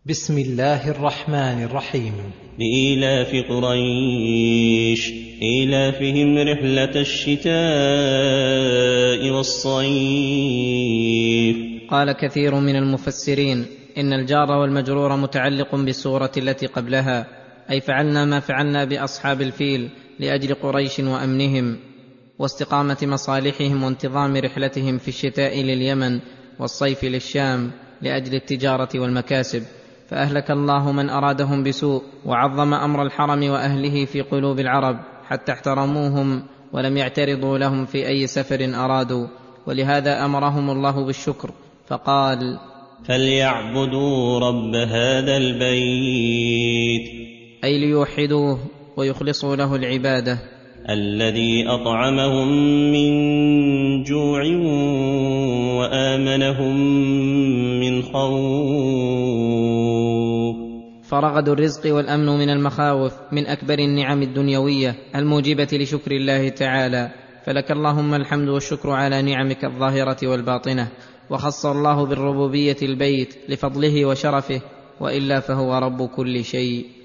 بسم الله الرحمن الرحيم. لإيلاف قريش إيلافهم رحلة الشتاء والصيف. قال كثير من المفسرين إن الجار والمجرور متعلق بالسورة التي قبلها، أي فعلنا ما فعلنا بأصحاب الفيل لأجل قريش وأمنهم واستقامة مصالحهم وانتظام رحلتهم في الشتاء لليمن والصيف للشام لأجل التجارة والمكاسب، فأهلك الله من أرادهم بسوء وعظم أمر الحرم وأهله في قلوب العرب حتى احترموهم ولم يعترضوا لهم في أي سفر أرادوا، ولهذا أمرهم الله بالشكر فقال: فليعبدوا رب هذا البيت، أي ليوحدوه ويخلصوا له العبادة، الذي أطعمهم من جوع وآمنهم من خوف. فرغد الرزق والأمن من المخاوف من أكبر النعم الدنيوية الموجبة لشكر الله تعالى، فلك اللهم الحمد والشكر على نعمك الظاهرة والباطنة. وخص الله بالربوبية البيت لفضله وشرفه، وإلا فهو رب كل شيء.